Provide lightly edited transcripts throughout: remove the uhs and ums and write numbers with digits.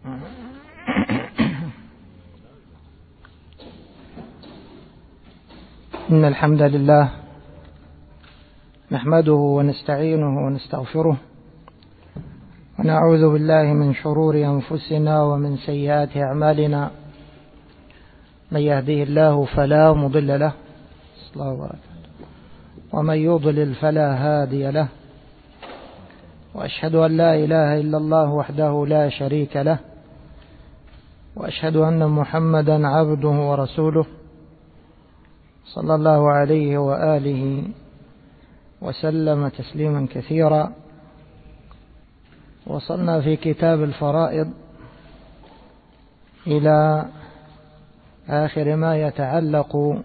إن الحمد لله نحمده ونستعينه ونستغفره ونعوذ بالله من شرور أنفسنا ومن سيئات أعمالنا. من يهده الله فلا مضل له ومن يضلل فلا هادي له، وأشهد أن لا إله إلا الله وحده لا شريك له، وأشهد أن محمدا عبده ورسوله صلى الله عليه وآله وسلم تسليما كثيرا. وصلنا في كتاب الفرائض إلى آخر ما يتعلق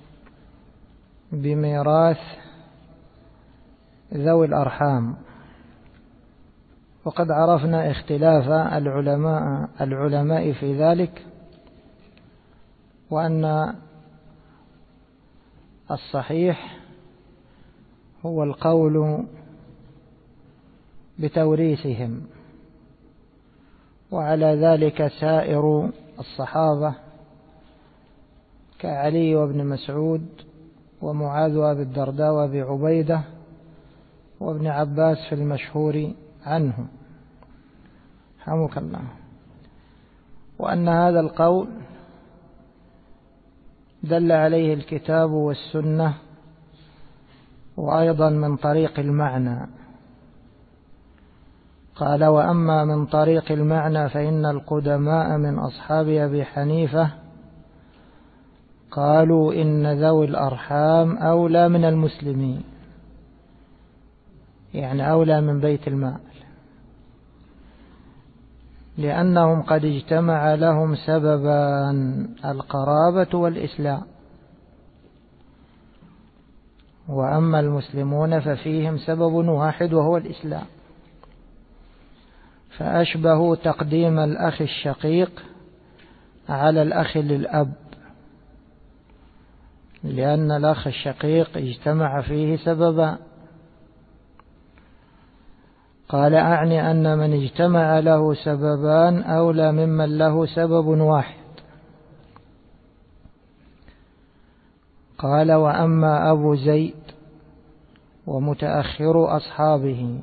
بميراث ذوي الأرحام، وقد عرفنا اختلاف العلماء في ذلك، وأن الصحيح هو القول بتوريثهم، وعلى ذلك سائر الصحابة كعلي وابن مسعود ومعاذ وابي الدرداء وابي عبيدة وابن عباس في المشهور عنهم رحمك الله. وأن هذا القول دل عليه الكتاب والسنة، وأيضا من طريق المعنى. قال: وأما من طريق المعنى فإن القدماء من أصحاب أبي حنيفة قالوا إن ذوي الأرحام أولى من المسلمين، يعني أولى من بيت المال، لأنهم قد اجتمع لهم سببان: القرابة والإسلام. وأما المسلمون ففيهم سبب واحد وهو الإسلام، فأشبهوا تقديم الأخ الشقيق على الأخ للأب، لأن الأخ الشقيق اجتمع فيه سببان. قال: أعني أن من اجتمع له سببان أولى ممن له سبب واحد. قال: وأما أبو زيد ومتأخر أصحابه،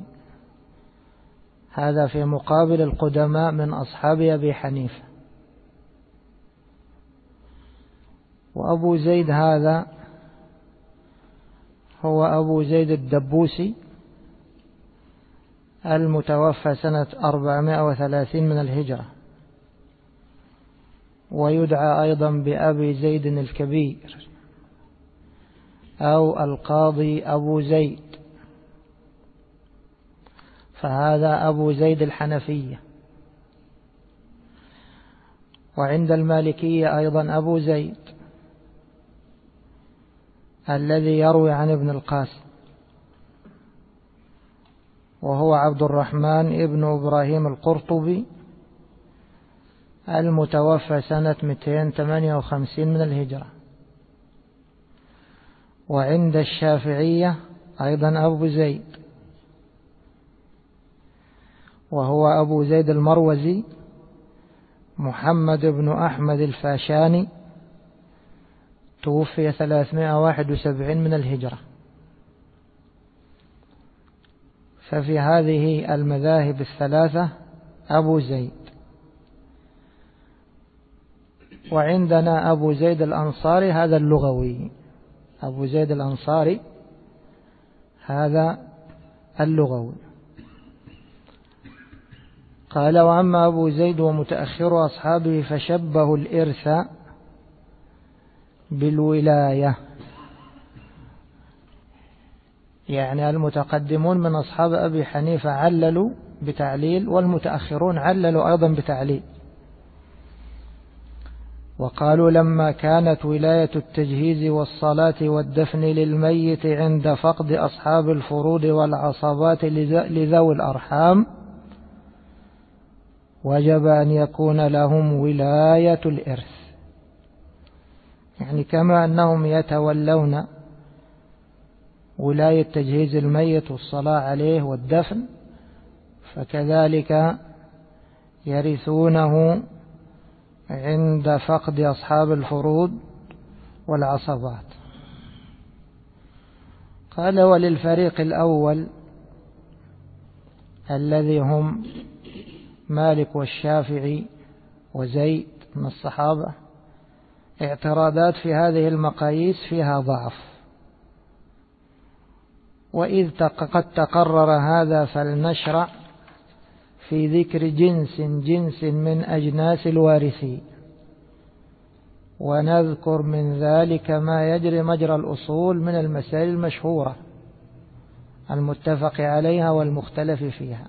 هذا في مقابل القدماء من أصحاب أبي حنيفة. وأبو زيد هذا هو أبو زيد الدبوسي المتوفى سنة 430 من الهجرة، ويدعى أيضا بأبي زيد الكبير أو القاضي أبو زيد، فهذا أبو زيد الحنفية. وعند المالكية أيضا أبو زيد الذي يروي عن ابن القاسم، وهو عبد الرحمن ابن إبراهيم القرطبي المتوفى سنة 258 من الهجرة. وعند الشافعية أيضا أبو زيد، وهو أبو زيد المروزي محمد بن أحمد الفاشاني، توفي 371 من الهجرة. ففي هذه المذاهب الثلاثة أبو زيد. وعندنا أبو زيد الأنصاري، هذا اللغوي، أبو زيد الأنصاري هذا اللغوي. قال: وأما أبو زيد ومتأخر أصحابه فشبهوا الإرث بالولاية، يعني المتقدمون من أصحاب أبي حنيفة عللوا بتعليل، والمتأخرون عللوا أيضا بتعليل. وقالوا: لما كانت ولاية التجهيز والصلاة والدفن للميت عند فقد أصحاب الفروض والعصبات لذوي الأرحام، وجب أن يكون لهم ولاية الإرث، يعني كما أنهم يتولون ولاية تجهيز الميت والصلاة عليه والدفن، فكذلك يرثونه عند فقد أصحاب الفروض والعصبات. قال: وللفريق الأول الذي هم مالك والشافعي وزيد من الصحابة اعتراضات في هذه المقاييس فيها ضعف، وإذ قد تقرر هذا فلنشرع في ذكر جنس من أجناس الوارثين، ونذكر من ذلك ما يجري مجرى الأصول من المسائل المشهورة المتفق عليها والمختلف فيها.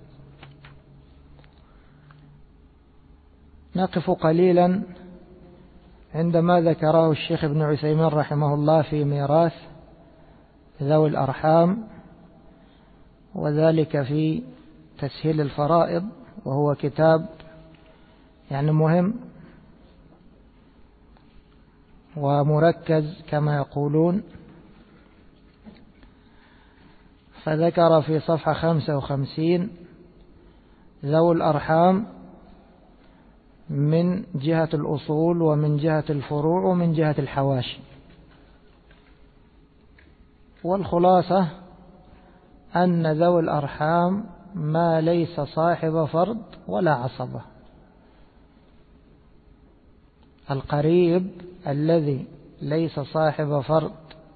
نقف قليلا عندما ذكره الشيخ ابن عثيمين رحمه الله في ميراث ذوي الأرحام، وذلك في تسهيل الفرائض، وهو كتاب يعني مهم ومركز كما يقولون. فذكر في صفحة 55 ذوي الأرحام من جهة الأصول ومن جهة الفروع ومن جهة الحواشي. والخلاصة أن ذوي الأرحام ما ليس صاحب فرض ولا عصبة. القريب الذي ليس صاحب فرض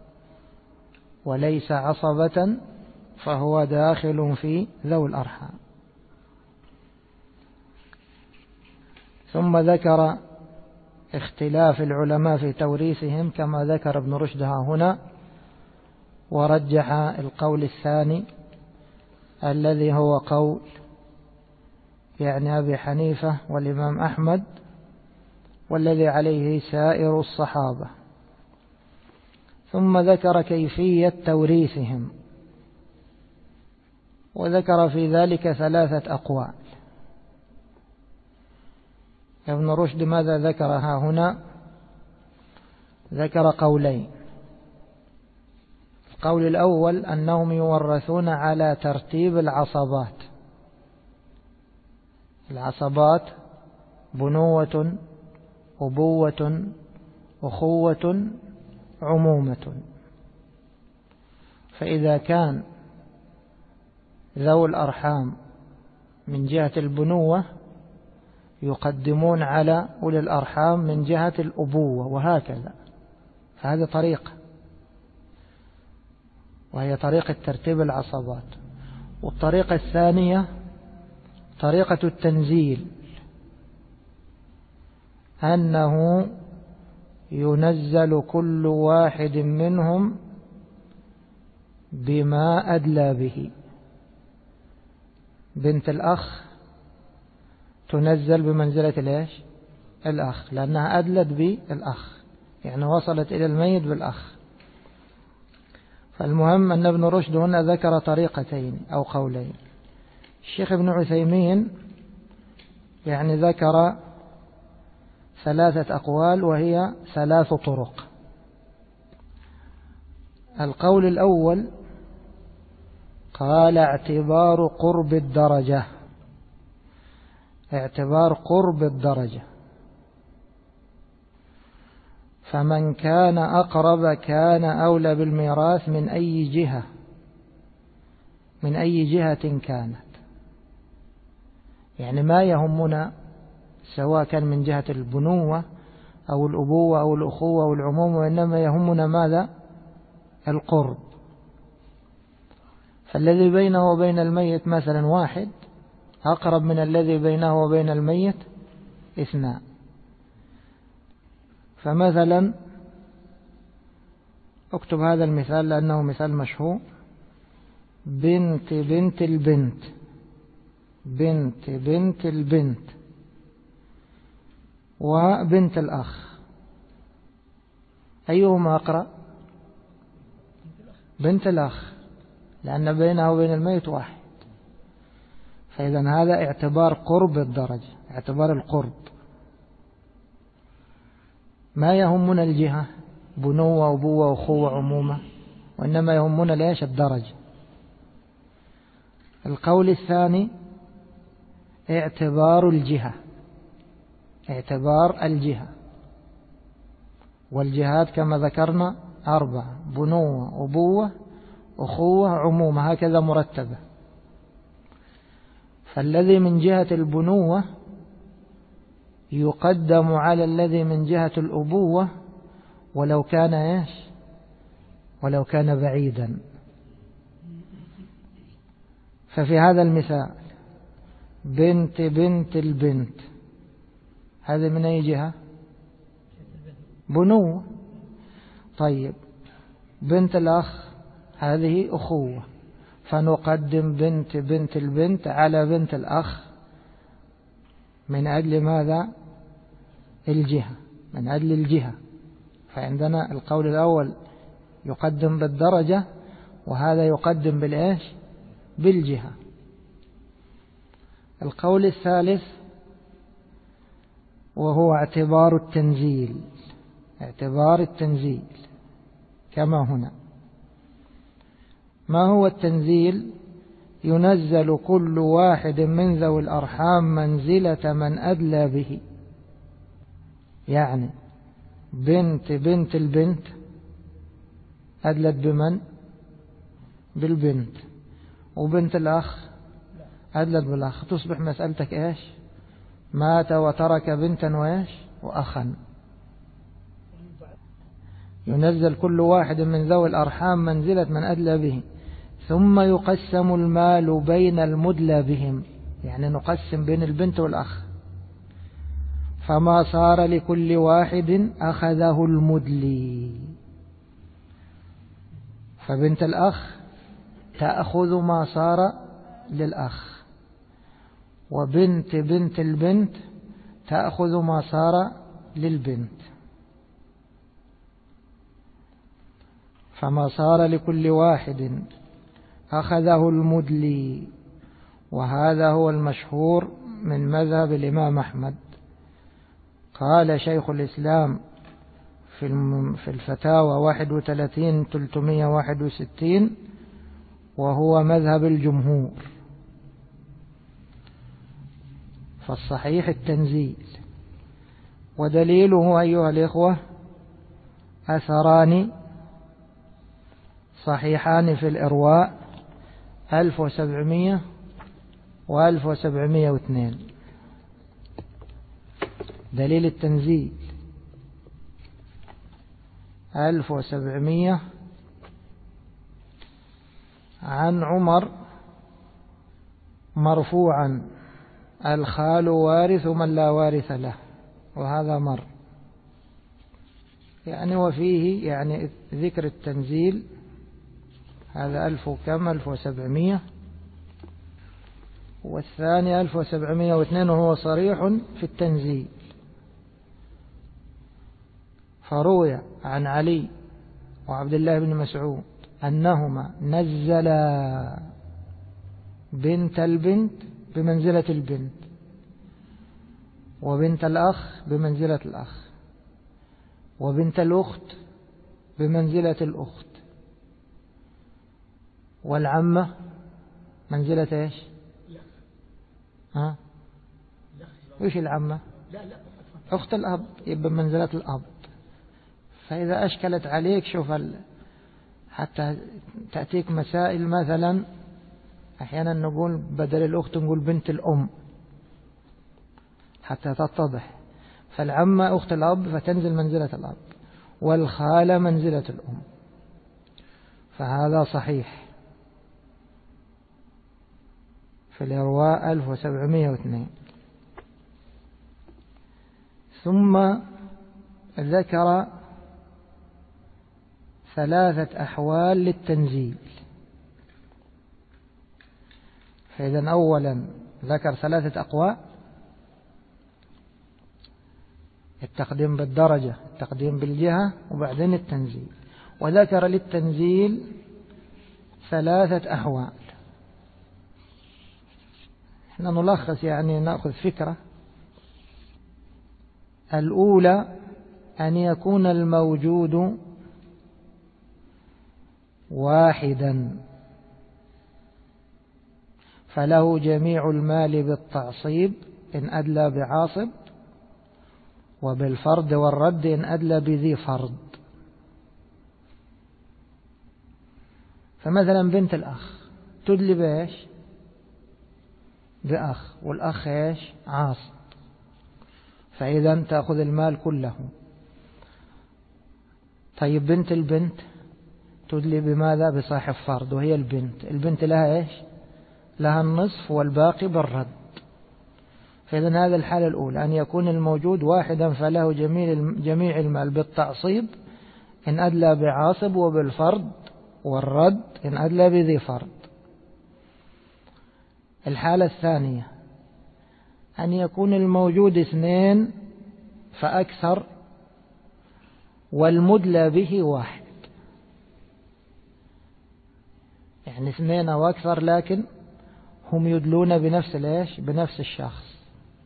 وليس عصبة فهو داخل في ذوي الأرحام. ثم ذكر اختلاف العلماء في توريثهم كما ذكر ابن رشد هنا، ورجح القول الثاني الذي هو قول يعني أبي حنيفة والإمام أحمد، والذي عليه سائر الصحابة. ثم ذكر كيفية توريثهم، وذكر في ذلك 3 أقوال. ابن رشد ماذا ذكرها هنا؟ ذكر قولين. القول الأول أنهم يورثون على ترتيب العصبات. العصبات بنوة، أبوة، أخوة، عمومة. فإذا كان ذوي الأرحام من جهة البنوة يقدمون على أولي الأرحام من جهة الأبوة، وهكذا. فهذه طريقة، وهي طريقة ترتيب العصبات. والطريقة الثانية طريقة التنزيل، أنه ينزل كل واحد منهم بما أدلى به. بنت الأخ تنزل بمنزلة ليش؟ الأخ، لأنها أدلت بالأخ، يعني وصلت إلى الميت بالأخ. فالمهم أن ابن رشد هنا ذكر طريقتين أو قولين. الشيخ ابن عثيمين يعني ذكر 3 أقوال، وهي 3 طرق. القول الأول قال: اعتبار قرب الدرجة. اعتبار قرب الدرجة، فمن كان أقرب كان أولى بالميراث من أي جهة كانت. يعني ما يهمنا سواء كان من جهة البنوة أو الأبوة أو الأخوة أو العمومة، وإنما يهمنا ماذا؟ القرب. فالذي بينه وبين الميت مثلا 1 أقرب من الذي بينه وبين الميت 2. فمثلا اكتب هذا المثال لأنه مثال مشهور: بنت بنت البنت، بنت بنت البنت، وبنت الأخ. أيهما أقرب؟ بنت الأخ، لأن بينه وبين الميت 1. فإذا هذا اعتبار قرب الدرجة، اعتبار القرب. ما يهمنا الجهة بنوة أبوة أخوة عمومة، وإنما يهمنا ليش؟ الدرجة. القول الثاني اعتبار الجهة، اعتبار الجهة. والجهات كما ذكرنا 4: بنوة، أبوة، أخوة، عمومة، هكذا مرتبة. فالذي من جهة البنوة يقدم على الذي من جهة الأبوة ولو كان إيش؟ ولو كان بعيدا. ففي هذا المثال بنت بنت البنت، هذا من أي جهة؟ بنوة. طيب بنت الأخ هذه أخوة، فنقدم بنت بنت البنت على بنت الأخ من أجل ماذا؟ الجهة، من أجل الجهة. فعندنا القول الأول يقدم بالدرجة، وهذا يقدم بالإيش؟ بالجهة. القول الثالث وهو اعتبار التنزيل، اعتبار التنزيل كما هنا. ما هو التنزيل؟ ينزل كل واحد من ذوي الأرحام منزلة من أدلى به. يعني بنت بنت البنت أدلت بمن؟ بالبنت. وبنت الأخ أدلت بالأخ. تصبح مسألتك إيش؟ مات وترك بنتا وإيش؟ وأخا. ينزل كل واحد من ذوي الأرحام منزلة من أدلى به، ثم يقسم المال بين المدلى بهم، يعني نقسم بين البنت والأخ. فما صار لكل واحد أخذه المدلي. فبنت الأخ تأخذ ما صار للأخ، وبنت بنت البنت تأخذ ما صار للبنت. فما صار لكل واحد أخذه المدلي. وهذا هو المشهور من مذهب الإمام أحمد. قال شيخ الإسلام في الفتاوى 31-361 وهو مذهب الجمهور. فالصحيح التنزيل. ودليله أيها الإخوة أثران صحيحان في الإرواء 1700 و1702. دليل التنزيل 1700 عن عمر مرفوعا: الخال وارث من لا وارث له. وهذا مر يعني، وفيه يعني ذكر التنزيل. هذا 1700، والثاني 1702 وهو صريح في التنزيل. فروي عن علي وعبد الله بن مسعود أنهما نزلا بنت البنت بمنزلة البنت، وبنت الأخ بمنزلة الأخ، وبنت الأخت بمنزلة الأخت، والعمة منزلة إيش؟ ها؟ إيش العمة؟ أخت الأب يبقى منزلة الأب. فإذا أشكلت عليك شوف حتى تأتيك مسائل، مثلا أحيانا نقول بدل الأخت نقول بنت الأم حتى تتضح. فالعمة أخت الأب فتنزل منزلة الأب، والخالة منزلة الأم. فهذا صحيح في الإرواء 1702. ثم ذكر 3 أحوال للتنزيل. فإذا أولا ذكر 3 أقوال: التقديم بالدرجة، التقديم بالجهة، وبعدين التنزيل. وذكر للتنزيل 3 أحوال. احنا نلخص يعني نأخذ فكرة. الأولى أن يكون الموجود واحدا، فله جميع المال بالتعصيب إن أدلى بعاصب، وبالفرض والرد إن أدلى بذي فرض. فمثلا بنت الأخ تدلي بإيش؟ بأخ، والأخ إيش؟ عاصب، فإذا تأخذ المال كله. طيب بنت البنت تدلي بماذا؟ بصاحب فرض، وهي البنت لها إيش؟ لها النصف والباقي بالرد. فإذا هذا الحالة الأولى، أن يكون الموجود واحدا فله جميع المال بالتعصيب إن أدلى بعاصب، وبالفرض والرد إن أدلى بذي فرض. الحالة الثانية أن يكون الموجود اثنين فأكثر والمدلى به واحد، يعني اثنين أو أكثر لكن هم يدلون بنفس الشخص.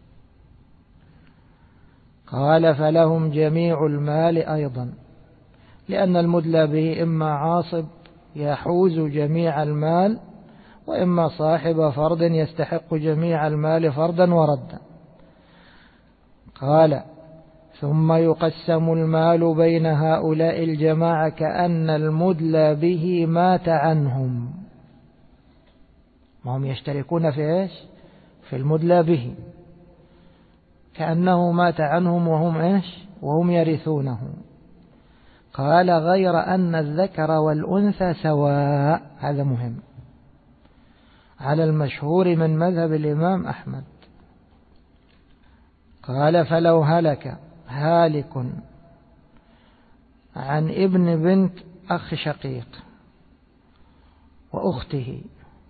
قال فلهم جميع المال أيضا، لأن المدلى به إما عاصب يحوز جميع المال، وإما صاحب فرض يستحق جميع المال فرضا وردا. قال ثم يقسم المال بين هؤلاء الجماعة كأن المدلى به مات عنهم. ما هم يشتركون في إيش؟ في المدلى به، كأنه مات عنهم وهم إيش؟ وهم يرثونه. قال غير أن الذكر والأنثى سواء، هذا مهم على المشهور من مذهب الإمام أحمد. قال فلو هلك هالك عن ابن بنت أخ شقيق وأخته،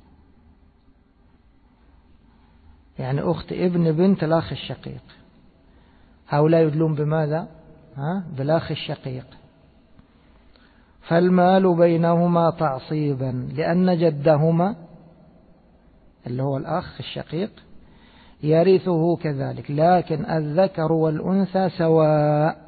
يعني أخت ابن بنت الأخ الشقيق، هؤلاء يدلون بماذا؟ بالأخ الشقيق. فالمال بينهما تعصيبا، لأن جدهما اللي هو الأخ الشقيق يرثه كذلك، لكن الذكر والأنثى سواء.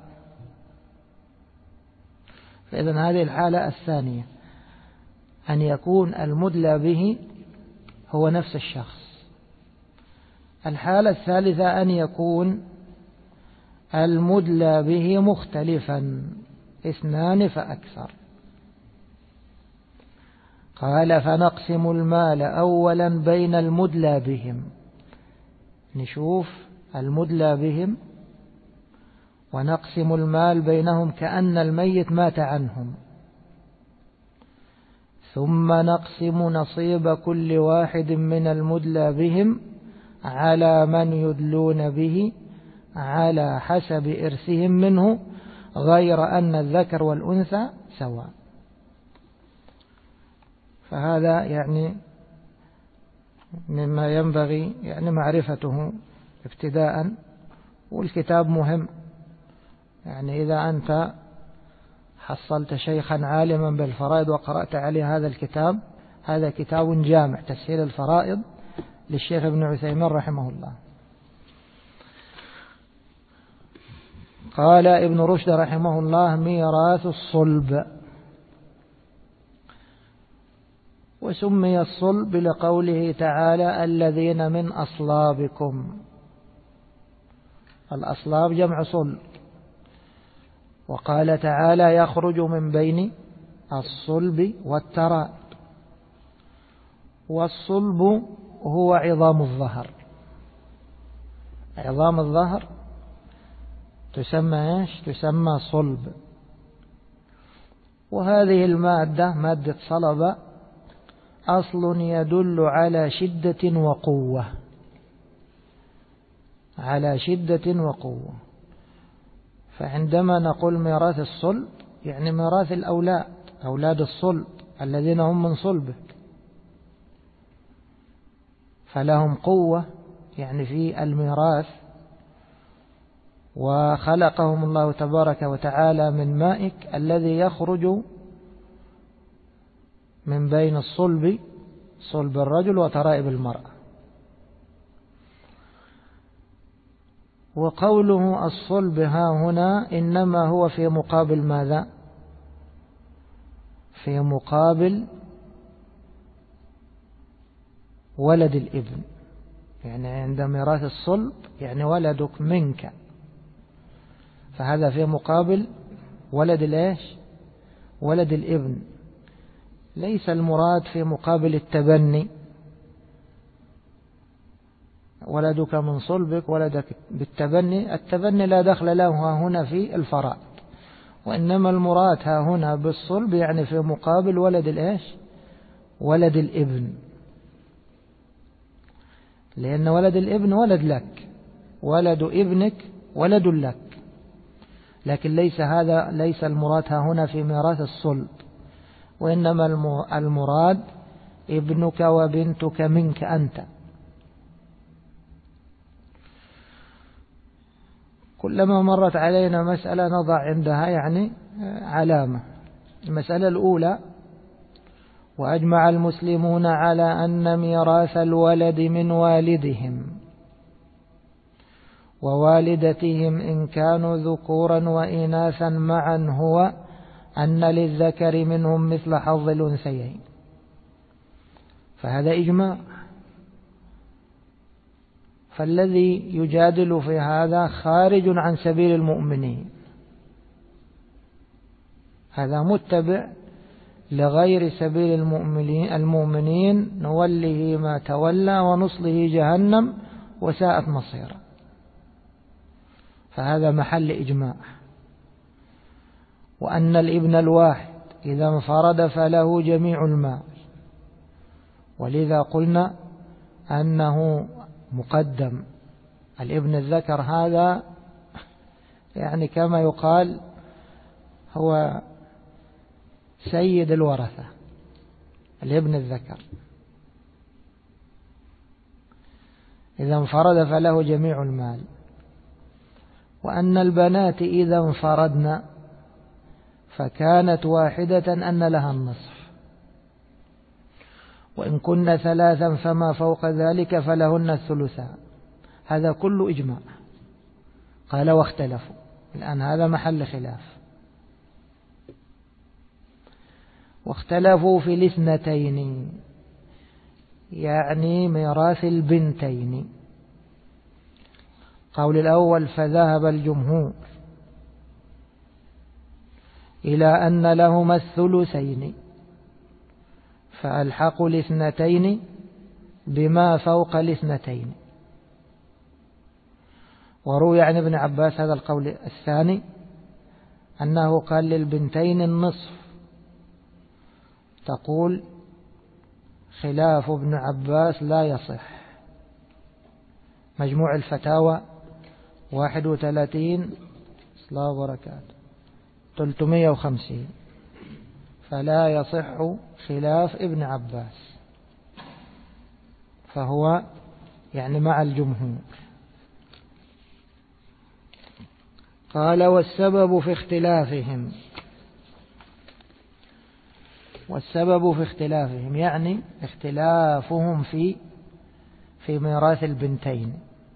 فإذن هذه الحالة الثانية، أن يكون المدلى به هو نفس الشخص. الحالة الثالثة أن يكون المدلى به مختلفا، اثنان فأكثر. قال فنقسم المال أولا بين المدلى بهم، نشوف المدلى بهم ونقسم المال بينهم كأن الميت مات عنهم، ثم نقسم نصيب كل واحد من المدلى بهم على من يدلون به على حسب إرثهم منه، غير أن الذكر والأنثى سواء. فهذا يعني مما ينبغي يعني معرفته ابتداء، والكتاب مهم. يعني إذا أنت حصلت شيخا عالما بالفرائض وقرأت عليه هذا الكتاب، هذا كتاب جامع، تسهيل الفرائض للشيخ ابن عثيمين رحمه الله. قال ابن رشد رحمه الله ميراث الصلب. وسمي الصلب لقوله تعالى الذين من أصلابكم، الأصلاب جمع صلب. وقال تعالى يخرج من بين الصلب والترائب. والصلب هو عظام الظهر، عظام الظهر تسمى إيش؟ تسمى صلب. وهذه المادة مادة صلب أصل يدل على شدة وقوة، على شدة وقوة. فعندما نقول ميراث الصلب يعني ميراث الأولاد، أولاد الصلب الذين هم من صلبه، فلهم قوة يعني في الميراث. وخلقهم الله تبارك وتعالى من مائك الذي يخرج من بين الصلب، صلب الرجل وترائب المرأة. وقوله الصلب ها هنا إنما هو في مقابل ماذا؟ في مقابل ولد الابن، يعني عند ميراث الصلب يعني ولدك منك، فهذا في مقابل ولد الإيش؟ ولد الابن. ليس المراد في مقابل التبني، ولدك من صلبك ولدك بالتبني، التبني لا دخل له هنا في الفرائض، وإنما المراد ها هنا بالصلب يعني في مقابل ولد الإيش؟ ولد الابن، لأن ولد الابن ولد لك، ولد ابنك ولد لك، لكن ليس المراد ها هنا في ميراث الصلب، وإنما المراد ابنك وبنتك منك أنت. كلما مرت علينا مسألة نضع عندها يعني علامة. المسألة الأولى: وأجمع المسلمون على أن ميراث الولد من والدهم ووالدتهم إن كانوا ذكورا وإناثا معا هو أن للذكر منهم مثل حظ الأنثيين. فهذا إجماع، فالذي يجادل في هذا خارج عن سبيل المؤمنين، هذا متبع لغير سبيل المؤمنين، نوله ما تولى ونصله جهنم وساءت مصيرا. فهذا محل إجماع. وأن الابن الواحد إذا انفرد فله جميع المال، ولذا قلنا أنه مقدم. الابن الذكر هذا يعني كما يقال هو سيد الورثة، الابن الذكر إذا انفرد فله جميع المال. وأن البنات إذا انفردن فكانت واحدة أن لها النصف، وإن كن ثلاثا فما فوق ذلك فلهن الثلثان. هذا كله إجماع. قال واختلفوا، الآن هذا محل خلاف. واختلفوا في الاثنتين، يعني ميراث البنتين. قول الأول: فذهب الجمهور إلى أن لهما الثلثين، فألحقوا الاثنتين بما فوق الاثنتين. وروي عن ابن عباس هذا القول الثاني، أنه قال للبنتين النصف. تقول خلاف ابن عباس لا يصح. مجموع الفتاوى 31 صلاة وبركاته 350. فلا يصح خلاف ابن عباس، فهو يعني مع الجمهور. قال: والسبب في اختلافهم. والسبب في اختلافهم يعني اختلافهم في ميراث البنتين.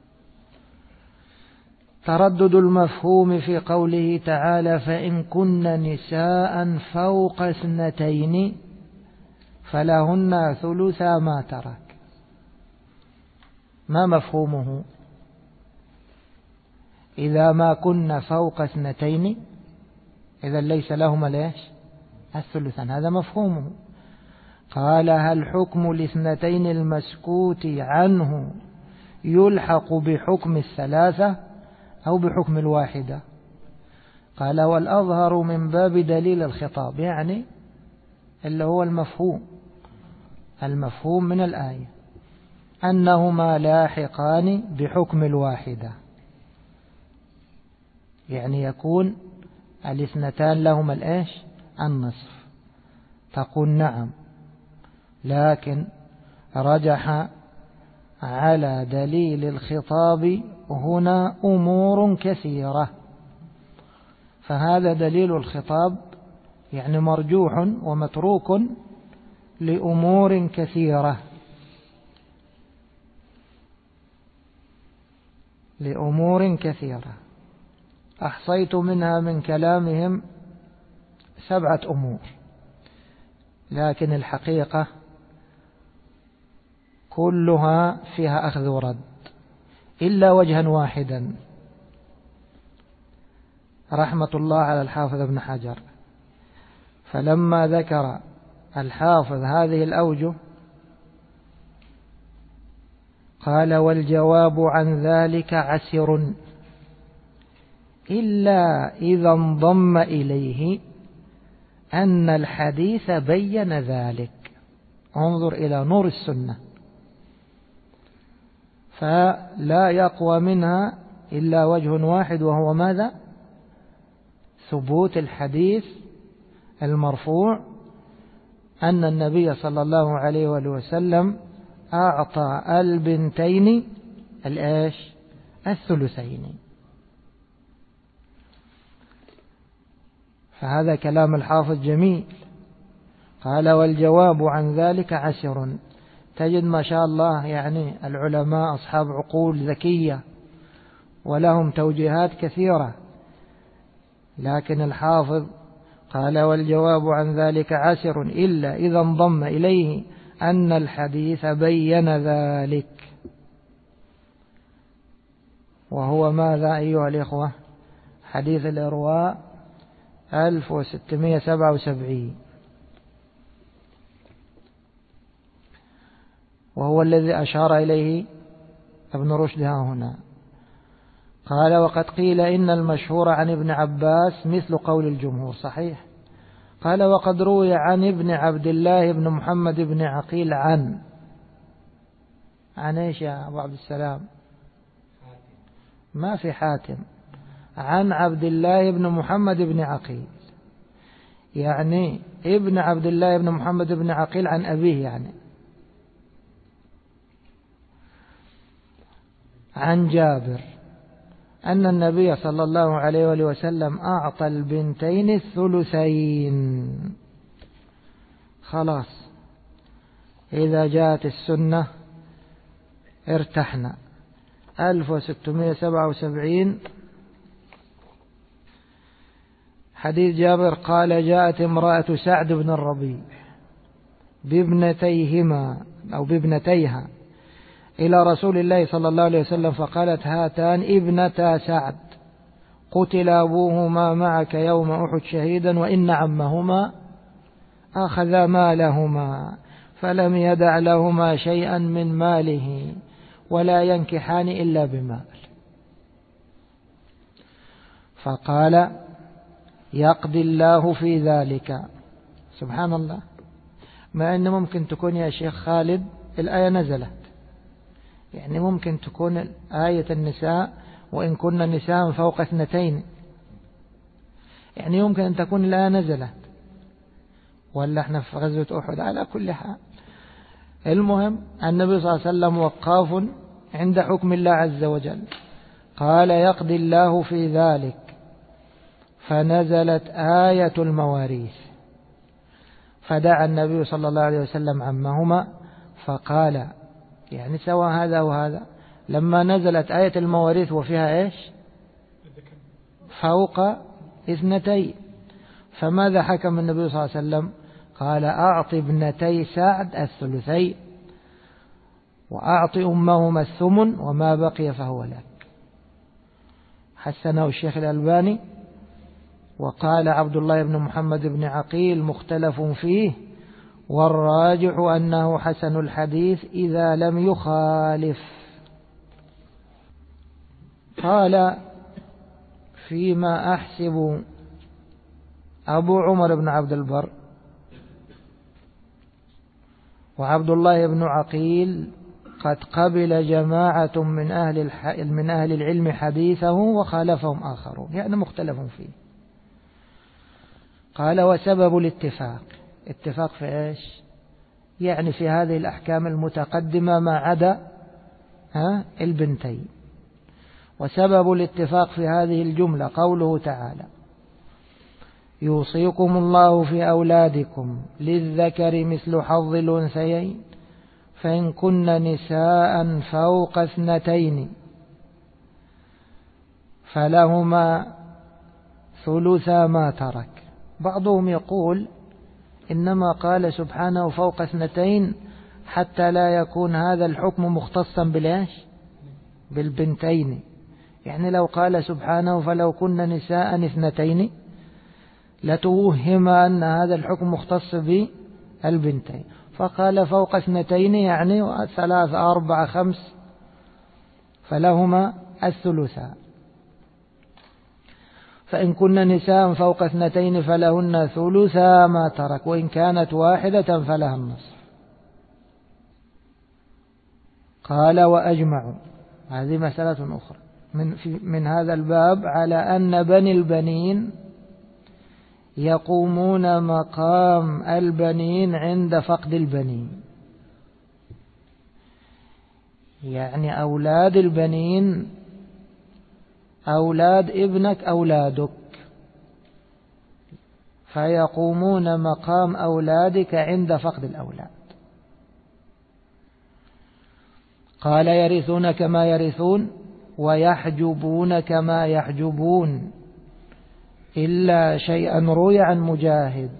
تردد المفهوم في قوله تعالى: فإن كن نساء فوق 2 فلهن ثلثا ما ترك. ما مفهومه؟ إذا ما كن فوق 2 إذا ليس لهما ليش الثلثان، هذا مفهومه. قال: هل حكم الاثنتين المسكوت عنه يلحق بحكم 3 أو بحكم 1؟ قال: والأظهر من باب دليل الخطاب، يعني اللي هو المفهوم من الآية أنهما لاحقان بحكم 1، يعني يكون الاثنتان لهما الإيش النصف. تقول نعم، لكن رجح على دليل الخطاب هنا أمور كثيرة، فهذا دليل الخطاب يعني مرجوح ومتروك لأمور كثيرة، أحصيت منها من كلامهم 7 أمور، لكن الحقيقة كلها فيها أخذ ورد إلا وجها واحدا، رحمة الله على الحافظ ابن حجر. فلما ذكر الحافظ هذه الأوجه قال: والجواب عن ذلك عسر إلا إذا انضم إليه أن الحديث بين ذلك. انظر إلى نور السنة، فلا يقوى منها إلا وجه واحد، وهو ماذا؟ ثبوت الحديث المرفوع أن النبي صلى الله عليه وآله وسلم أعطى البنتين الثلثين. فهذا كلام الحافظ جميل. قال: والجواب عن ذلك عسر. تجد ما شاء الله يعني العلماء أصحاب عقول ذكية ولهم توجيهات كثيرة، لكن الحافظ قال: والجواب عن ذلك عسر إلا إذا انضم إليه أن الحديث بين ذلك. وهو ماذا أيها الإخوة؟ حديث الإرواء 1677، وهو الذي أشار إليه ابن رشد هنا. قال: وقد قيل إن المشهور عن ابن عباس مثل قول الجمهور. صحيح. قال: وقد روي عن ابن عبد الله بن محمد بن عقيل عن إيش يا أبو عبد السلام؟ ما في حاتم. عن عبد الله بن محمد بن عقيل، يعني ابن عبد الله بن محمد بن عقيل عن أبيه، يعني عن جابر أن النبي صلى الله عليه وآله وسلم أعطى البنتين الثلثين. خلاص، إذا جاءت السنة ارتحنا. 1677 حديث جابر قال: جاءت امرأة سعد بن الربيع بابنتيها إلى رسول الله صلى الله عليه وسلم فقالت: هاتان ابنتا سعد قتل أبوهما معك يوم أحد شهيدا، وإن عمهما أخذ مالهما فلم يدع لهما شيئا من ماله ولا ينكحان إلا بمال. فقال: يقضي الله في ذلك. سبحان الله، ما أن ممكن تكون يا شيخ خالد الآية نزلت، يعني ممكن تكون آية النساء وإن كنا نساء فوق 2، يعني يمكن أن تكون الآية نزلت، ولا احنا في غزوة أحد. على كل حال، المهم النبي صلى الله عليه وسلم وقاف عند حكم الله عز وجل. قال: يقضي الله في ذلك. فنزلت آية المواريث، فدعا النبي صلى الله عليه وسلم عمهما فقال، يعني سوى هذا وهذا. لما نزلت آية المواريث وفيها إيش؟ فوق 2، فماذا حكم النبي صلى الله عليه وسلم؟ قال: أعط ابنتي سعد الثلثين وأعط أمهما الثمن وما بقي فهو لك. حسنه الشيخ الألباني. وقال عبد الله بن محمد بن عقيل: مختلف فيه، والراجح أنه حسن الحديث إذا لم يخالف. قال فيما أحسب أبو عمر بن عبد البر وعبد الله بن عقيل قد قبل جماعة من أهل العلم حديثه وخالفهم آخرون، يعني مختلف فيه. قال: وسبب الاتفاق، اتفاق في إيش؟ يعني في هذه الأحكام المتقدمة ما عدا البنتين. وسبب الاتفاق في هذه الجملة قوله تعالى: يوصيكم الله في أولادكم للذكر مثل حظ الأنثيين فإن كن نساء فوق 2 فلهما ثلثا ما ترك. بعضهم يقول إنما قال سبحانه فوق 2 حتى لا يكون هذا الحكم مختصا بالبنتين. يعني لو قال سبحانه فلو كن نساء اثنتين لتوهم أن هذا الحكم مختص بالبنتين، فقال فوق اثنتين يعني 3 4 5 فلهما الثلثان. فإن كن نساء فوق اثنتين فلهن ثلثا ما ترك، وإن كانت واحدة فلها النصف. قال وأجمعوا، هذه مسألة أخرى من هذا الباب، على أن بني البنين يقومون مقام البنين عند فقد البنين. يعني أولاد البنين أولاد ابنك أولادك، فيقومون مقام أولادك عند فقد الأولاد. قال يرثون كما يرثون ويحجبون كما يحجبون إلا شيئا روي عن مجاهد.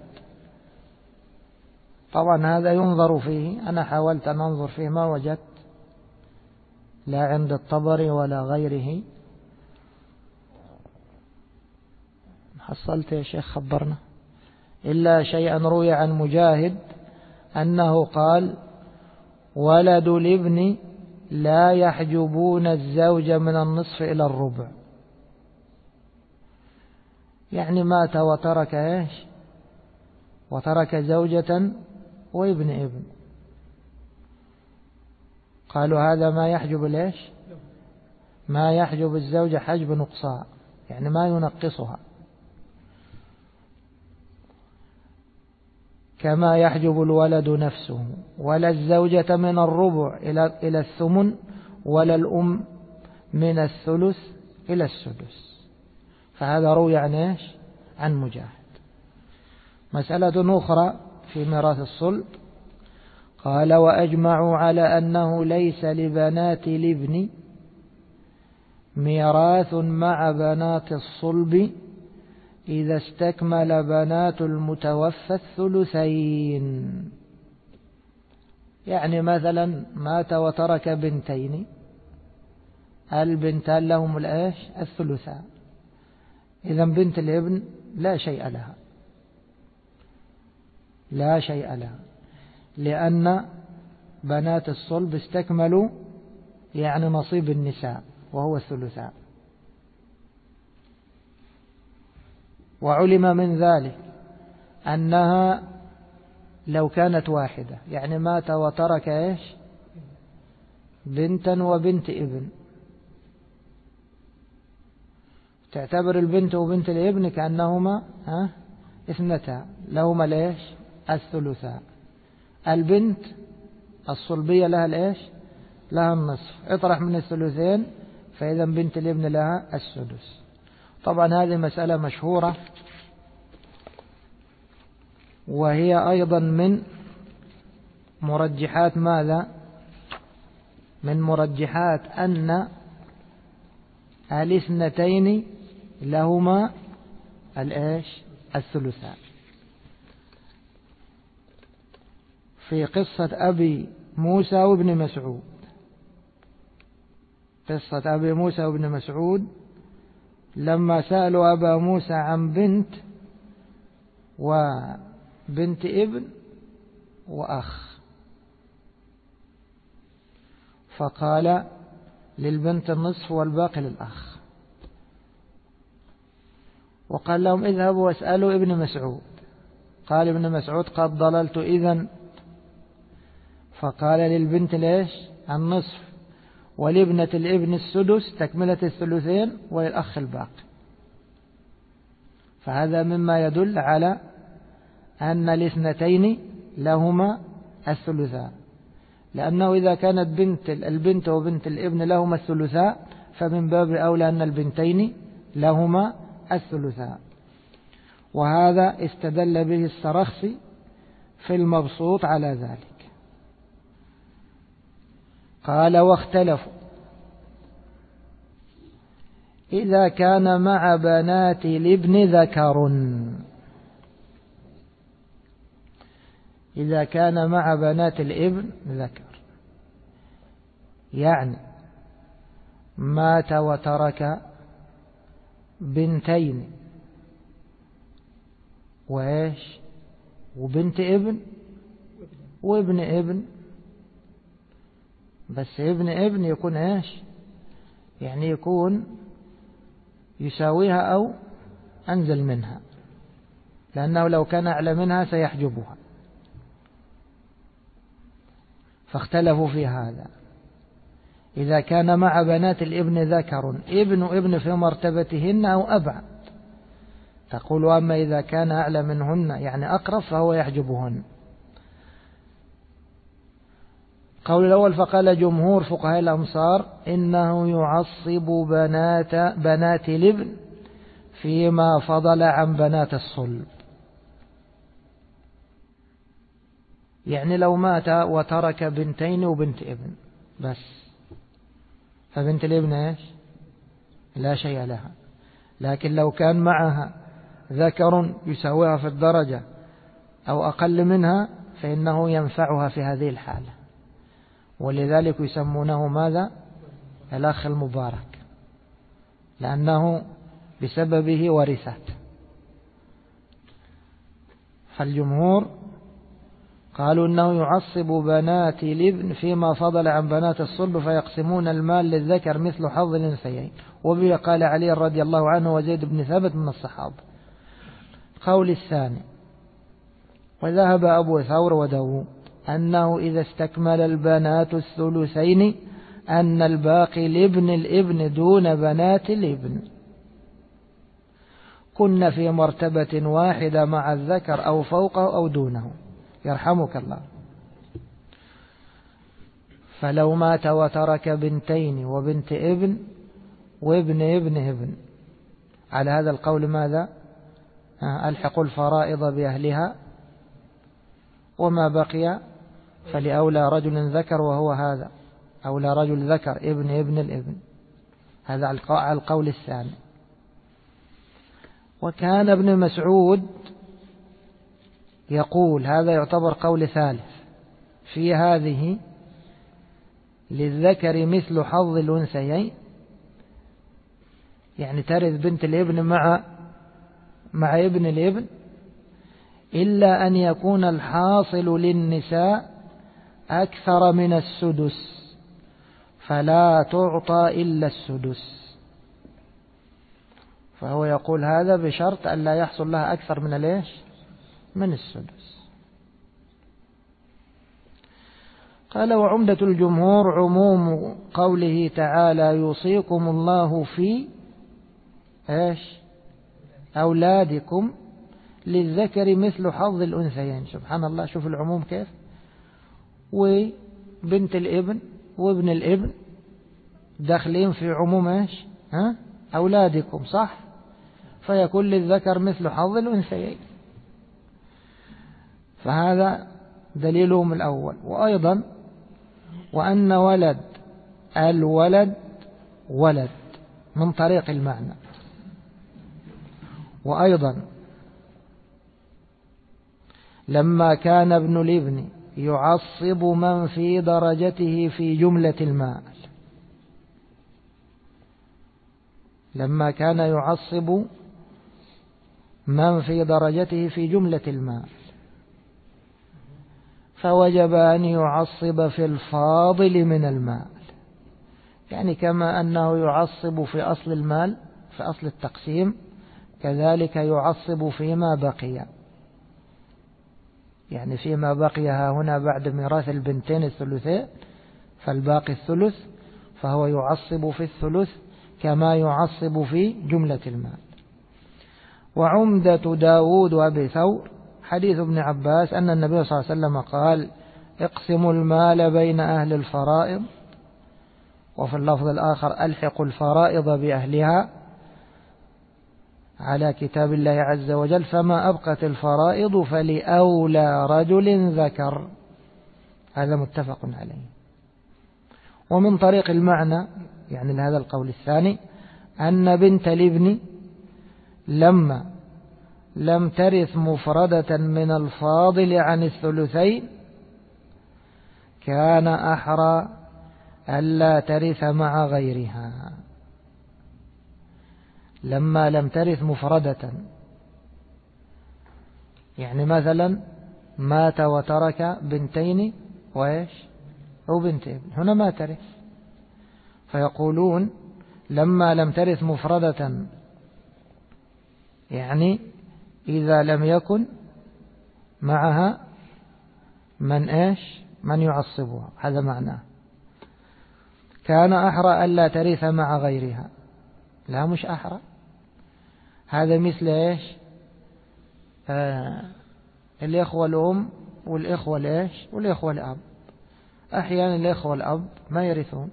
طبعا هذا ينظر فيه، أنا حاولت أن أنظر فيه ما وجدت لا عند الطبري ولا غيره. حصلت يا شيخ؟ خبرنا. إلا شيئا روي عن مجاهد أنه قال ولد الابن لا يحجبون الزوج من النصف إلى الربع. يعني مات وترك ايش؟ وترك زوجة وابن ابن. قالوا هذا ما يحجب ليش؟ ما يحجب الزوجة حجب نقصاء، يعني ما ينقصها، كما يحجب الولد نفسه. ولا الزوجة من الربع إلى الثمن، ولا الأم من الثلث إلى السدس. فهذا روي عن ايش؟ عن مجاهد. مسألة أخرى في ميراث الصلب، قال وأجمعوا على أنه ليس لبنات الابن ميراث مع بنات الصلب إذا استكمل بنات المتوفى الثلثين. يعني مثلا مات وترك بنتين، البنتان لهم الإيش؟ الثلثان. إذا بنت الابن لا شيء لها، لا شيء لها، لأن بنات الصلب استكملوا يعني نصيب النساء وهو الثلثان. وعلم من ذلك أنها لو كانت واحدة، يعني مات وترك ايش؟ بنتا وبنت ابن، تعتبر البنت وبنت الابن كأنهما اثنتان، لهما الايش؟ الثلثان. البنت الصلبية لها الايش؟ لها النصف، اطرح من الثلثين فإذا بنت الابن لها السدس. طبعا هذه مسألة مشهورة، وهي أيضا من مرجحات ماذا؟ من مرجحات أن الاثنتين لهما الإيش؟ الثلثان. في قصة أبي موسى وابن مسعود، قصة أبي موسى وابن مسعود لما سألوا أبا موسى عن بنت وبنت ابن وأخ، فقال للبنت النصف والباقي للأخ، وقال لهم اذهبوا واسألوا ابن مسعود. قال ابن مسعود قد ضللت إذن، فقال للبنت ليش؟ النصف، ولابنة الابن السدس تكملة الثلثين، وللأخ الباقي. فهذا مما يدل على أن الاثنتين لهما الثلثان، لأنه إذا كانت البنت وبنت الابن لهما الثلثان فمن باب أولى أن البنتين لهما الثلثان. وهذا استدل به السرخسي في المبسوط على ذلك. قال واختلفوا إذا كان مع بنات الابن ذكر، إذا كان مع بنات الابن ذكر، يعني مات وترك بنتين وإيش وبنت ابن وابن ابن، بس ابن ابن يكون إيش يعني يكون يساويها أو أنزل منها، لأنه لو كان أعلى منها سيحجبها، فاختلفوا في هذا. إذا كان مع بنات الابن ذكر ابن ابن في مرتبتهن أو أبعد، تقول أما إذا كان أعلى منهن يعني أقرب فهو يحجبهن. قول الأول فقال جمهور فقهاء الأمصار إنه يعصب بنات الابن فيما فضل عن بنات الصلب، يعني لو مات وترك بنتين وبنت ابن بس، فبنت الابن إيش لا شيء لها، لكن لو كان معها ذكر يساويها في الدرجة أو أقل منها فإنه ينفعها في هذه الحالة، ولذلك يسمونه ماذا الأخ المبارك، لأنه بسببه ورثت. فالجمهور قالوا إنه يعصب بنات الابن فيما فضل عن بنات الصلب فيقسمون المال للذكر مثل حظ الأنثيين، وبه قال علي رضي الله عنه وزيد بن ثابت من الصحابة. قول الثاني وذهب أبو ثور وداود أنه إذا استكمل البنات الثلثين أن الباقي لابن الابن دون بنات الابن، كن في مرتبة واحدة مع الذكر أو فوقه أو دونه، يرحمك الله. فلو مات وترك بنتين وبنت ابن وابن ابن ابن، على هذا القول ماذا ألحق الفرائض بأهلها، وما بقي فلأولى رجل ذكر وهو هذا، أولى رجل ذكر ابن ابن الابن، هذا على القول الثاني. وكان ابن مسعود يقول هذا يعتبر قول ثالث في هذه للذكر مثل حظ الأنثيين، يعني ترث بنت الابن مع ابن الابن، إلا أن يكون الحاصل للنساء أكثر من السدس فلا تعطى إلا السدس. فهو يقول هذا بشرط أن لا يحصل لها أكثر من الإيش من السدس. قال وعمدة الجمهور عموم قوله تعالى يوصيكم الله في إيش أولادكم للذكر مثل حظ الأنثيين. سبحان الله، شوف العموم كيف، وبنت الابن وابن الابن داخلين في عموم إيش أولادكم، صح، فيكون للذكر مثل حظ الأنثيين. فهذا دليلهم الأول. وأيضا وأن ولد الولد ولد من طريق المعنى. وأيضا لما كان ابن الابن يعصب من في درجته في جملة المال، لما كان يعصب من في درجته في جملة المال فوجب أن يعصب في الفاضل من المال، يعني كما أنه يعصب في أصل المال في أصل التقسيم كذلك يعصب فيما بقي، يعني فيما بقي هنا بعد ميراث البنتين الثلثين فالباقي الثلث، فهو يعصب في الثلث كما يعصب في جملة المال. وعمدة داود وأبي ثور حديث ابن عباس أن النبي صلى الله عليه وسلم قال اقسموا المال بين أهل الفرائض، وفي اللفظ الآخر ألحقوا الفرائض بأهلها على كتاب الله عز وجل، فما أبقت الفرائض فلأولى رجل ذكر. هذا متفق عليه. ومن طريق المعنى يعني لهذا القول الثاني أن بنت الابن لما لم ترث مفردة من الفاضل عن الثلثين كان أحرى ألا ترث مع غيرها. لما لم ترث مفردة، يعني مثلا مات وترك بنتين وإيش أو بنتين، هنا ما ترث، فيقولون لما لم ترث مفردة يعني إذا لم يكن معها من إيش من يعصبها، هذا معناه. كان أحرى ألا ترث مع غيرها، لا مش أحرى، هذا مثل إيش الإخوة الأم والإخوة الإيش والإخوة الأب. أحيانا الإخوة الأب ما يرثون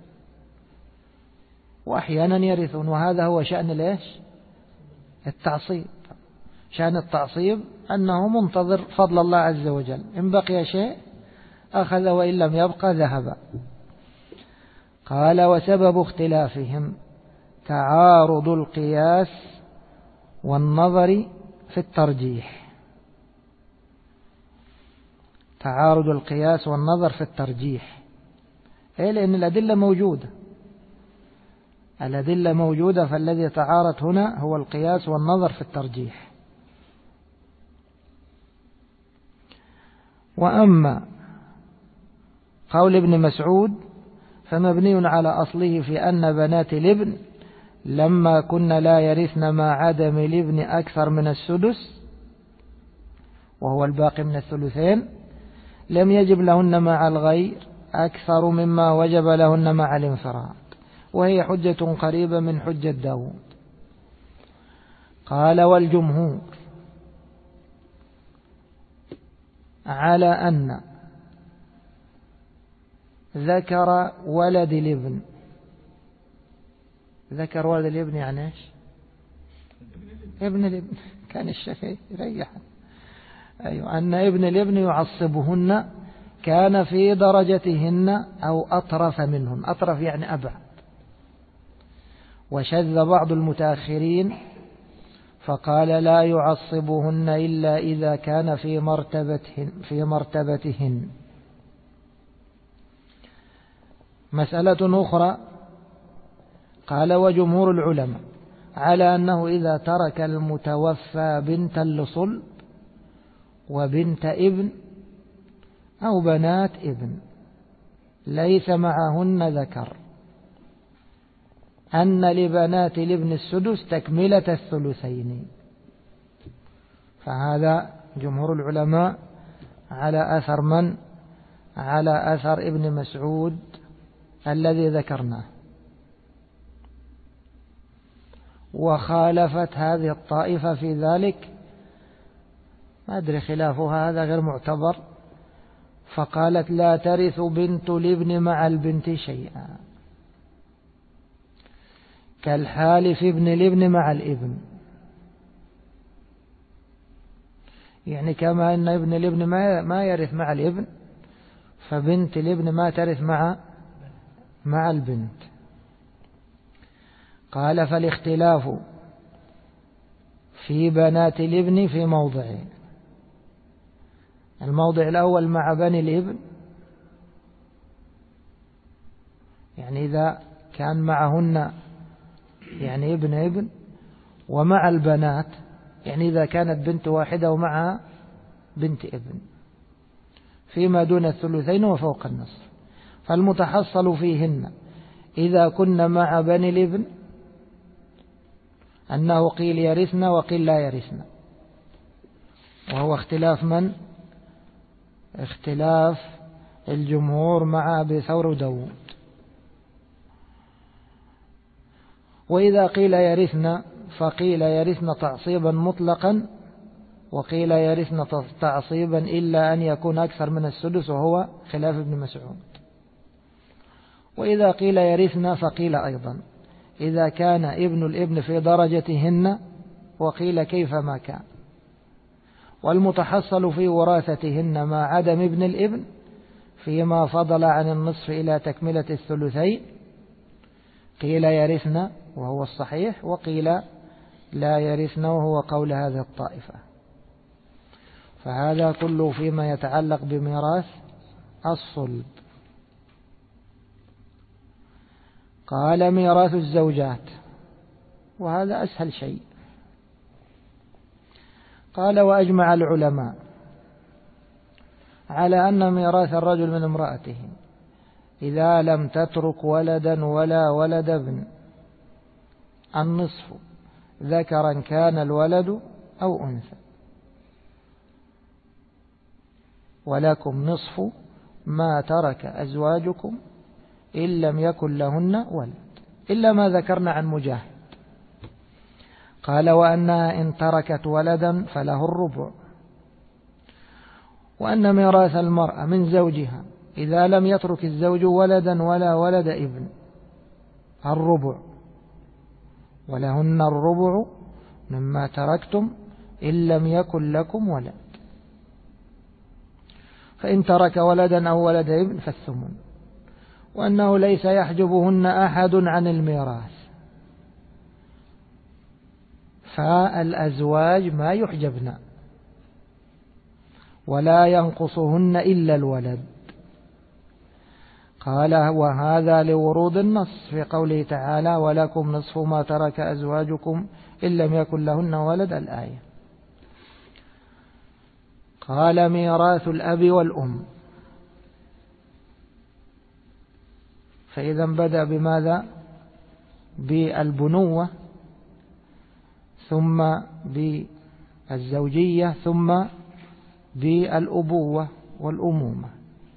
وأحيانا يرثون، وهذا هو شأن الإيش التعصيب. شأن التعصيب أنه منتظر فضل الله عز وجل، إن بقي شيء أخذ وإن لم يبقى ذهب. قال وسبب اختلافهم تعارض القياس والنظر في الترجيح. تعارض القياس والنظر في الترجيح، لأن الأدلة موجودة، الأدلة موجودة، فالذي تعارض هنا هو القياس والنظر في الترجيح. وأما قول ابن مسعود فمبني على أصله في أن بنات الابن لما كن لا يرثن مع عدم الابن أكثر من السدس وهو الباقي من الثلثين لم يجب لهن مع الغير أكثر مما وجب لهن مع الانفراد، وهي حجة قريبة من حجة داود. قال والجمهور على أن ذكر ولد الابن، ذكر ولد الابن يعني ايش ابن الابن، كان الشافعي يريح، أيوة، أن ابن الابن يعصبهن كان في درجتهن أو أطرف منهن، أطرف يعني أبعد. وشذ بعض المتأخرين فقال لا يعصبهن إلا إذا كان في مرتبتهن. مسألة أخرى قال وجمهور العلماء على أنه إذا ترك المتوفى بنتا لصلب وبنت ابن أو بنات ابن ليس معهن ذكر أن لبنات الابن السدس تكملة الثلثين. فهذا جمهور العلماء على أثر من؟ على أثر ابن مسعود الذي ذكرناه. وخالفت هذه الطائفة في ذلك، ما أدري خلافها هذا غير معتبر، فقالت لا ترث بنت الابن مع البنت شيئا كالحال في ابن الابن مع الابن، يعني كما أن ابن الابن ما يرث مع الابن فبنت الابن ما ترث مع البنت. قال فالاختلاف في بنات الابن في موضعين: الموضع الأول مع بني الابن، يعني إذا كان معهن يعني ابن، ومع البنات يعني إذا كانت بنت واحدة ومعها بنت ابن، فيما دون الثلثين وفوق النصف. فالمتحصل فيهن إذا كن مع بني الابن أنه قيل يرثن وقيل لا يرثن، وهو اختلاف من؟ اختلاف الجمهور مع أبي ثور وداود. وإذا قيل يرثن فقيل يرثن تعصيبا مطلقا، وقيل يرثن تعصيبا إلا أن يكون أكثر من السدس، وهو خلاف ابن مسعود. وإذا قيل يرثن فقيل أيضا إذا كان ابن الابن في درجتهن، وقيل كيف ما كان. والمتحصل في وراثتهن مع عدم ابن الابن فيما فضل عن النصف إلى تكملة الثلثين، قيل يرثن وهو الصحيح، وقيل لا يرثنه هو قول هذه الطائفة. فهذا كله فيما يتعلق بميراث الصلب. قال ميراث الزوجات، وهذا أسهل شيء. قال وأجمع العلماء على أن ميراث الرجل من امرأته إذا لم تترك ولدا ولا ولد ابن النصف ذكرا كان الولد أو أنثى، ولكم نصف ما ترك أزواجكم إن لم يكن لهن ولد، إلا ما ذكرنا عن مجاهد. قال وأنها إن تركت ولدا فله الربع، وأن ميراث المرأة من زوجها إذا لم يترك الزوج ولدا ولا ولد ابن الربع، ولهن الربع مما تركتم إن لم يكن لكم ولد، فإن ترك ولدا أو ولد ابن فالثمن، وأنه ليس يحجبهن أحد عن الميراث، فالأزواج ما يحجبن ولا ينقصهن إلا الولد. قال وهذا لورود النص في قوله تعالى ولكم نصف ما ترك أزواجكم إن لم يكن لهن ولد الآية. قال ميراث الأب والأم، فإذا بدأ بماذا؟ بالبنوة ثم بالزوجية ثم بالأبوة والأمومة.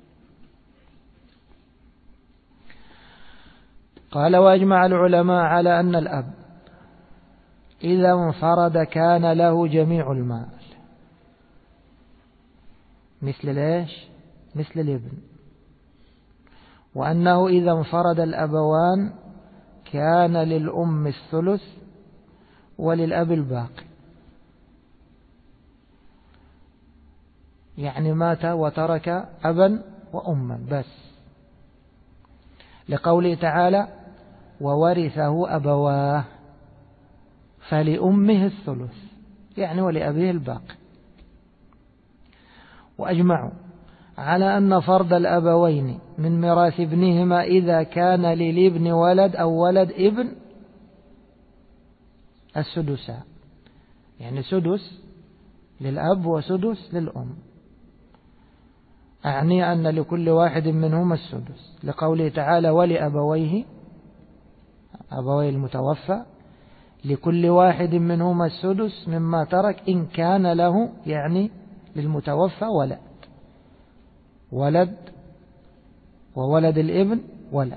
قال وأجمع العلماء على أن الأب إذا انفرد كان له جميع المال، مثل ليش؟ مثل الابن. وأنه إذا انفرد الأبوان كان للأم الثلث وللأب الباقي، يعني مات وترك أبا وأما بس، لقوله تعالى وورثه أبواه فلأمه الثلث، يعني ولأبيه الباقي. وأجمعوا على أن فرض الأبوين من ميراث ابنهما إذا كان للابن ولد أو ولد ابن السدسان، يعني سدس للأب وسدس للأم، أعني أن لكل واحد منهما السدس، لقوله تعالى ولأبويه أبوي المتوفى لكل واحد منهما السدس مما ترك إن كان له، يعني للمتوفى ولد وولد الابن ولد.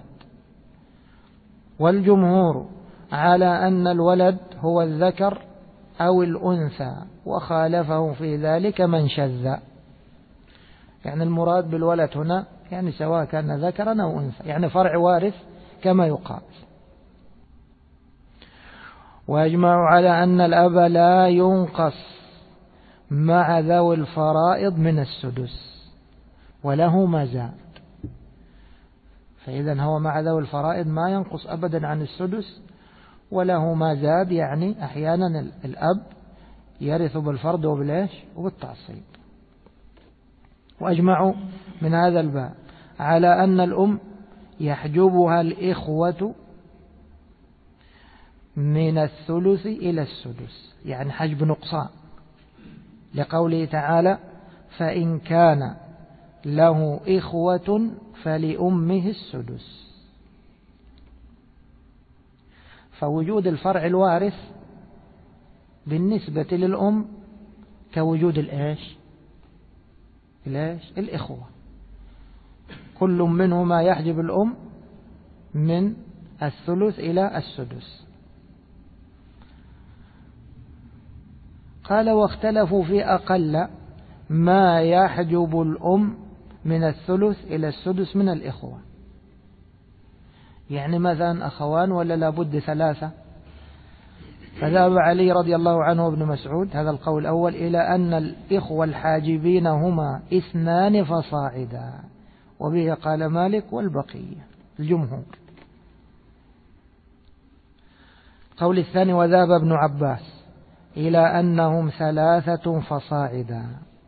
والجمهور على أن الولد هو الذكر أو الأنثى، وخالفه في ذلك من شذ، يعني المراد بالولد هنا يعني سواء كان ذكرا أو أنثى، يعني فرع وارث كما يقال. ويجمع على أن الأب لا ينقص مع ذوي الفرائض من السدس وله ما زاد، فإذا هو مع ذوي الفرائض ما ينقص أبدا عن السدس وله ما زاد، يعني أحيانا الأب يرث بالفرض وبالإيش وبالتعصيب. وأجمعوا من هذا الباب على أن الأم يحجبها الإخوة من الثلث إلى السدس، يعني حجب نقصان، لقوله تعالى فإن كان له إخوة فلأمه السدس. فوجود الفرع الوارث بالنسبة للأم كوجود الإيش الإخوة، كل منهما يحجب الأم من الثلث إلى السدس. قال واختلفوا في أقل ما يحجب الأم من الثلث إلى السدس من الإخوة، يعني مثلا أخوان ولا لابد ثلاثة؟ فذهب علي رضي الله عنه وابن مسعود هذا القول الأول إلى أن الإخوة الحاجبين هما 2 فصاعدا، وبه قال مالك والبقية الجمهور. قول الثاني وذهب ابن عباس إلى أنهم 3 فصاعدا،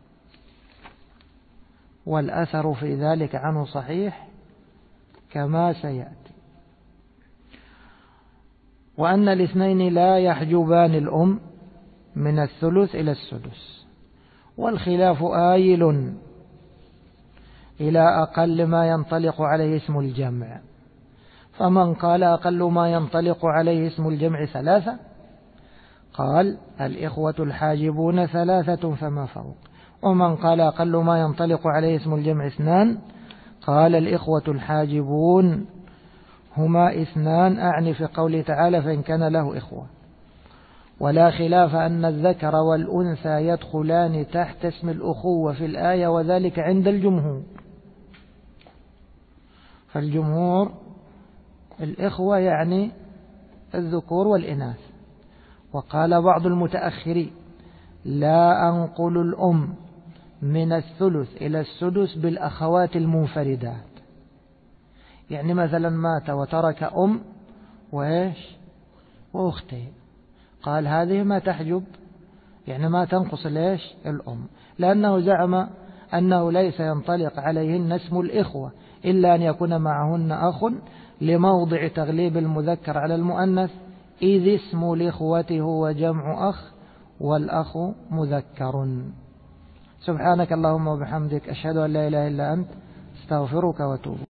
والأثر في ذلك عنه صحيح كما سيأتي. وأن الاثنين لا يحجبان الأم من الثلث إلى السدس، والخلاف آيل إلى أقل ما ينطلق عليه اسم الجمع، فمن قال أقل ما ينطلق عليه اسم الجمع 3 قال الإخوة الحاجبون 3 فما فوق، ومن قال أقل ما ينطلق عليه اسم الجمع 2 قال الإخوة الحاجبون هما 2، أعني في قوله تعالى فإن كان له إخوة. ولا خلاف أن الذكر والأنثى يدخلان تحت اسم الأخوة في الآية، وذلك عند الجمهور. فالجمهور الإخوة يعني الذكور والإناث. وقال بعض المتأخرين لا أنقل الأم من الثلث إلى السدس بالأخوات المنفردات، يعني مثلا مات وترك أم وإيش وأختين، قال هذه ما تحجب، يعني ما تنقص ليش الأم، لأنه زعم أنه ليس ينطلق عليهن اسم الإخوة إلا أن يكون معهن أخ، لموضع تغليب المذكر على المؤنث، إذ اسم الإخوة هو جمع أخ والأخ مذكر. سبحانك اللهم وبحمدك، أشهد أن لا إله إلا أنت، استغفرك واتوب.